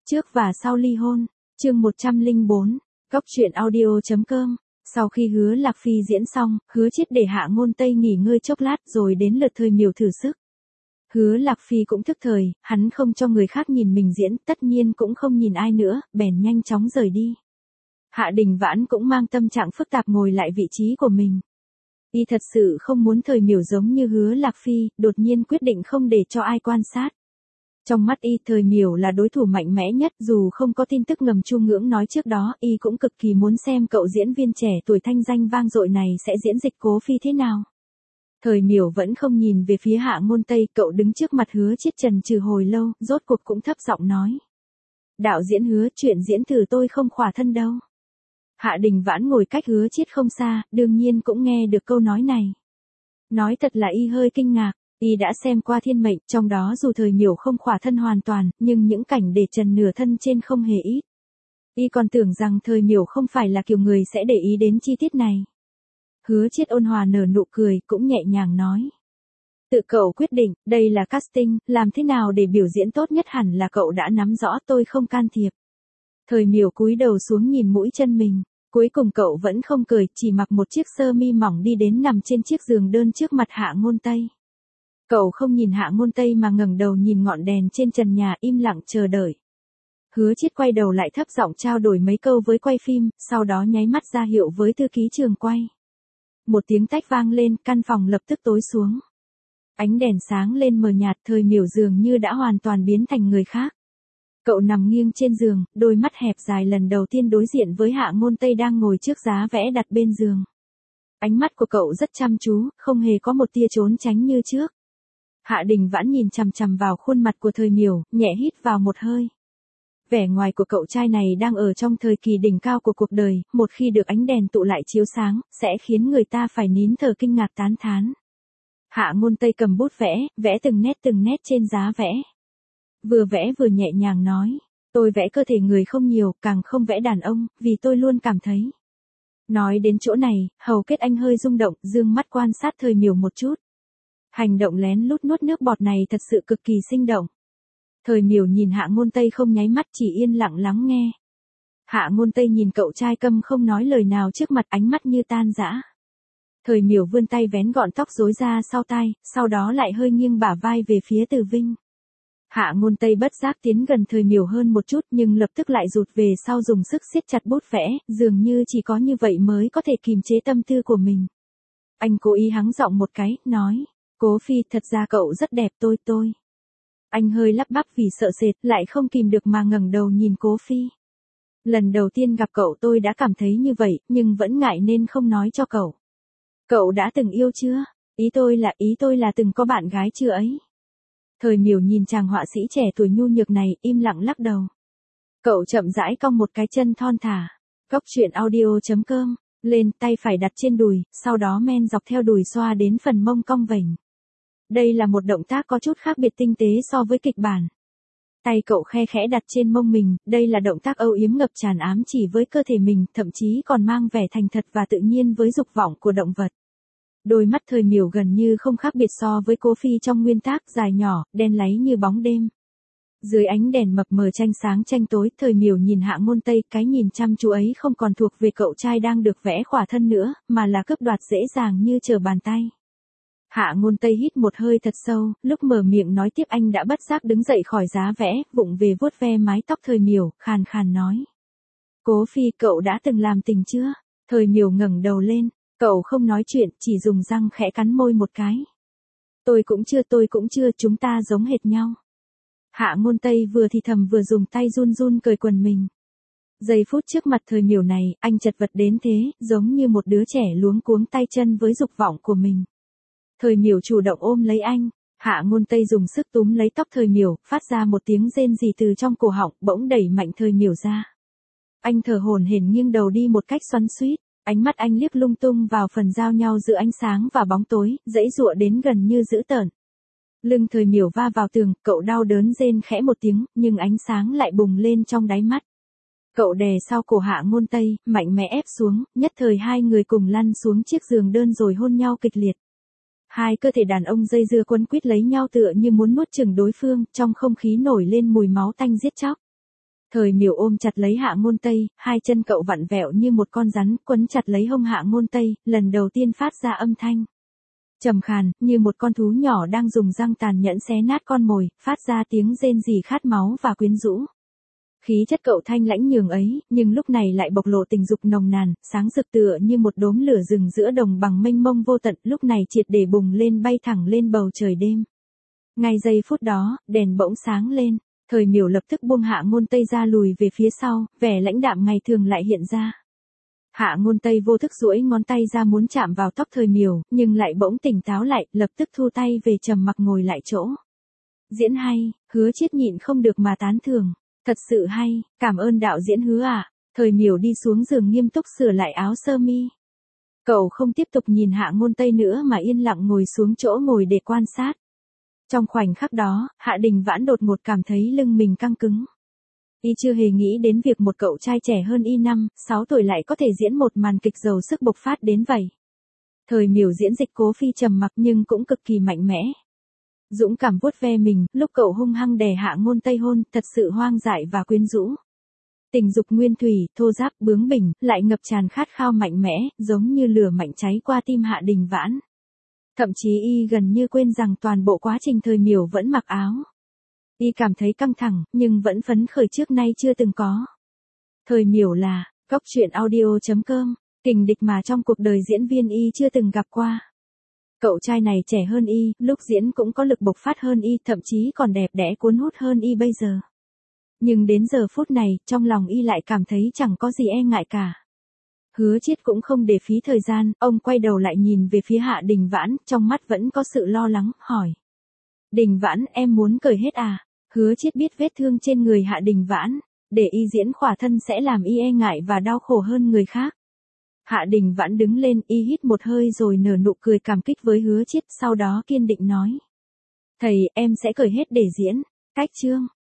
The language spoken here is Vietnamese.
Trước và sau ly hôn, chương 104, Góc truyện audio.com. Sau khi Hứa Lạc Phi diễn xong, Hứa Chiết để Hạ Ngôn Tây nghỉ ngơi chốc lát rồi đến lượt Thời Miểu thử sức. Hứa Lạc Phi cũng thức thời, hắn không cho người khác nhìn mình diễn, tất nhiên cũng không nhìn ai nữa, bèn nhanh chóng rời đi. Hạ Đình Vãn cũng mang tâm trạng phức tạp ngồi lại vị trí của mình. Y thật sự không muốn Thời Miểu giống như Hứa Lạc Phi, đột nhiên quyết định không để cho ai quan sát. Trong mắt Y, Thời Miểu là đối thủ mạnh mẽ nhất, dù không có tin tức ngầm Chu Ngưỡng nói trước đó, Y cũng cực kỳ muốn xem cậu diễn viên trẻ tuổi thanh danh vang dội này sẽ diễn dịch Cố Phi thế nào. Thời Miểu vẫn không nhìn về phía Hạ Ngôn Tây, cậu đứng trước mặt Hứa Chiết chần chừ hồi lâu, rốt cuộc cũng thấp giọng nói. Đạo diễn Hứa, chuyện diễn thử tôi không khỏa thân đâu. Hạ Đình Vãn ngồi cách Hứa Chiết không xa, đương nhiên cũng nghe được câu nói này. Nói thật là Y hơi kinh ngạc. Y đã xem qua Thiên Mệnh, trong đó dù Thời Miểu không khỏa thân hoàn toàn, nhưng những cảnh để trần nửa thân trên không hề ít. Y còn tưởng rằng Thời Miểu không phải là kiểu người sẽ để ý đến chi tiết này. Hứa Chiết ôn hòa nở nụ cười, cũng nhẹ nhàng nói. Tự cậu quyết định, đây là casting, làm thế nào để biểu diễn tốt nhất hẳn là cậu đã nắm rõ, tôi không can thiệp. Thời Miểu cúi đầu xuống nhìn mũi chân mình. Cuối cùng cậu vẫn không cười, chỉ mặc một chiếc sơ mi mỏng đi đến nằm trên chiếc giường đơn trước mặt Hạ Ngôn Tây. Cậu không nhìn Hạ Ngôn Tây mà ngẩng đầu nhìn ngọn đèn trên trần nhà, im lặng chờ đợi. Hứa Chiết quay đầu lại thấp giọng trao đổi mấy câu với quay phim, sau đó nháy mắt ra hiệu với thư ký trường quay. Một tiếng tách vang lên, căn phòng lập tức tối xuống. Ánh đèn sáng lên mờ nhạt, Thời Miểu dường như đã hoàn toàn biến thành người khác. Cậu nằm nghiêng trên giường, đôi mắt hẹp dài lần đầu tiên đối diện với Hạ Ngôn Tây đang ngồi trước giá vẽ đặt bên giường. Ánh mắt của cậu rất chăm chú, không hề có một tia trốn tránh như trước. Hạ Đình Vãn nhìn chằm chằm vào khuôn mặt của Thời Miểu, nhẹ hít vào một hơi. Vẻ ngoài của cậu trai này đang ở trong thời kỳ đỉnh cao của cuộc đời, một khi được ánh đèn tụ lại chiếu sáng, sẽ khiến người ta phải nín thở kinh ngạc tán thán. Hạ Ngôn Tây cầm bút vẽ từng nét trên giá vẽ. Vừa vẽ vừa nhẹ nhàng nói, tôi vẽ cơ thể người không nhiều, càng không vẽ đàn ông, vì tôi luôn cảm thấy. Nói đến chỗ này, hầu kết anh hơi rung động, dương mắt quan sát Thời Miểu một chút. Hành động lén lút nuốt nước bọt này thật sự cực kỳ sinh động. Thời Miểu nhìn Hạ Ngôn Tây không nháy mắt, chỉ yên lặng lắng nghe. Hạ Ngôn Tây nhìn cậu trai câm không nói lời nào trước mặt, ánh mắt như tan rã. Thời Miểu vươn tay vén gọn tóc rối ra sau tai, sau đó lại hơi nghiêng bả vai về phía Từ Vinh. Hạ Ngôn Tây bất giác tiến gần Thời Miểu hơn một chút nhưng lập tức lại rụt về sau, dùng sức siết chặt bút vẽ, dường như chỉ có như vậy mới có thể kìm chế tâm tư của mình. Anh cố ý hắng giọng một cái, nói. Cố Phi, thật ra cậu rất đẹp, tôi. Anh hơi lắp bắp vì sợ sệt, lại không kìm được mà ngẩng đầu nhìn Cố Phi. Lần đầu tiên gặp cậu tôi đã cảm thấy như vậy, nhưng vẫn ngại nên không nói cho cậu. Cậu đã từng yêu chưa? Ý tôi là từng có bạn gái chưa ấy? Thời Miểu nhìn chàng họa sĩ trẻ tuổi nhu nhược này, im lặng lắc đầu. Cậu chậm rãi cong một cái chân thon thả. Góc truyện audio.com. Lên, tay phải đặt trên đùi, sau đó men dọc theo đùi xoa đến phần mông cong vểnh. Đây là một động tác có chút khác biệt tinh tế so với kịch bản. Tay cậu khe khẽ đặt trên mông mình, đây là động tác âu yếm ngập tràn ám chỉ với cơ thể mình, thậm chí còn mang vẻ thành thật và tự nhiên với dục vọng của động vật. Đôi mắt Thời Miểu gần như không khác biệt so với Cố Phi trong nguyên tác, dài nhỏ, đen láy như bóng đêm. Dưới ánh đèn mập mờ tranh sáng tranh tối, Thời Miểu nhìn Hạ Ngôn Tây, cái nhìn chăm chú ấy không còn thuộc về cậu trai đang được vẽ khỏa thân nữa, mà là cướp đoạt dễ dàng như trở bàn tay. Hạ Ngôn Tây hít một hơi thật sâu, lúc mở miệng nói tiếp anh đã bất giác đứng dậy khỏi giá vẽ, vụng về vuốt ve mái tóc Thời Miểu, khàn khàn nói. Cố Phi, cậu đã từng làm tình chưa? Thời Miểu ngẩng đầu lên, cậu không nói chuyện, chỉ dùng răng khẽ cắn môi một cái. Tôi cũng chưa, chúng ta giống hệt nhau. Hạ Ngôn Tây vừa thì thầm vừa dùng tay run run cởi quần mình. Giây phút trước mặt Thời Miểu này, anh chật vật đến thế, giống như một đứa trẻ luống cuống tay chân với dục vọng của mình. Thời Miểu chủ động ôm lấy anh, Hạ Ngôn Tây dùng sức túm lấy tóc Thời Miểu, phát ra một tiếng rên rỉ từ trong cổ họng, bỗng đẩy mạnh Thời Miểu ra. Anh thở hổn hển nghiêng đầu đi một cách xoắn xuýt, ánh mắt anh liếc lung tung vào phần giao nhau giữa ánh sáng và bóng tối, giãy giụa đến gần như dữ tợn. Lưng Thời Miểu va vào tường, cậu đau đớn rên khẽ một tiếng, nhưng ánh sáng lại bùng lên trong đáy mắt. Cậu đè sau cổ Hạ Ngôn Tây, mạnh mẽ ép xuống, nhất thời hai người cùng lăn xuống chiếc giường đơn rồi hôn nhau kịch liệt. Hai cơ thể đàn ông dây dưa quấn quýt lấy nhau tựa như muốn nuốt chửng đối phương, trong không khí nổi lên mùi máu tanh giết chóc. Thời Miểu ôm chặt lấy Hạ Ngôn Tây, hai chân cậu vặn vẹo như một con rắn, quấn chặt lấy hông Hạ Ngôn Tây, lần đầu tiên phát ra âm thanh trầm khàn, như một con thú nhỏ đang dùng răng tàn nhẫn xé nát con mồi, phát ra tiếng rên rỉ khát máu và quyến rũ. Khí chất cậu thanh lãnh nhường ấy, nhưng lúc này lại bộc lộ tình dục nồng nàn, sáng rực tựa như một đốm lửa rừng giữa đồng bằng mênh mông vô tận, lúc này triệt để bùng lên bay thẳng lên bầu trời đêm. Ngay giây phút đó, đèn bỗng sáng lên, Thời Miểu lập tức buông Hạ Ngôn Tây ra lùi về phía sau, vẻ lãnh đạm ngày thường lại hiện ra. Hạ Ngôn Tây vô thức duỗi ngón tay ra muốn chạm vào tóc Thời Miểu, nhưng lại bỗng tỉnh táo lại, lập tức thu tay về trầm mặc ngồi lại chỗ. Diễn hay, Hứa Chiết nhịn không được mà tán thưởng. Thật sự hay, cảm ơn đạo diễn Hứa ạ. Thời Miểu đi xuống giường nghiêm túc sửa lại áo sơ mi. Cậu không tiếp tục nhìn Hạ Ngôn Tây nữa mà yên lặng ngồi xuống chỗ ngồi để quan sát. Trong khoảnh khắc đó, Hạ Đình Vãn đột ngột cảm thấy lưng mình căng cứng. Y chưa hề nghĩ đến việc một cậu trai trẻ hơn Y 5-6 tuổi lại có thể diễn một màn kịch giàu sức bộc phát đến vậy. Thời Miểu diễn dịch cố phi trầm mặc nhưng cũng cực kỳ mạnh mẽ. Dũng cảm vuốt ve mình, lúc cậu hung hăng đè Hạ Ngôn Tây hôn, thật sự hoang dại và quyến rũ. Tình dục nguyên thủy, thô ráp, bướng bỉnh, lại ngập tràn khát khao mạnh mẽ, giống như lửa mạnh cháy qua tim Hạ Đình Vãn. Thậm chí Y gần như quên rằng toàn bộ quá trình Thời Miểu vẫn mặc áo. Y cảm thấy căng thẳng, nhưng vẫn phấn khởi trước nay chưa từng có. Thời Miểu là, góc truyện audio.com, kình địch mà trong cuộc đời diễn viên Y chưa từng gặp qua. Cậu trai này trẻ hơn Y, lúc diễn cũng có lực bộc phát hơn Y, thậm chí còn đẹp đẽ cuốn hút hơn Y bây giờ. Nhưng đến giờ phút này, trong lòng Y lại cảm thấy chẳng có gì e ngại cả. Hứa Chiết cũng không để phí thời gian, ông quay đầu lại nhìn về phía Hạ Đình Vãn, trong mắt vẫn có sự lo lắng, hỏi. Đình Vãn, em muốn cởi hết à? Hứa Chiết biết vết thương trên người Hạ Đình Vãn, để Y diễn khỏa thân sẽ làm Y e ngại và đau khổ hơn người khác. Hạ Đình Vãn đứng lên, Y hít một hơi rồi nở nụ cười cảm kích với Hứa Chiết, sau đó kiên định nói. Thầy, em sẽ cởi hết để diễn. Cách chương.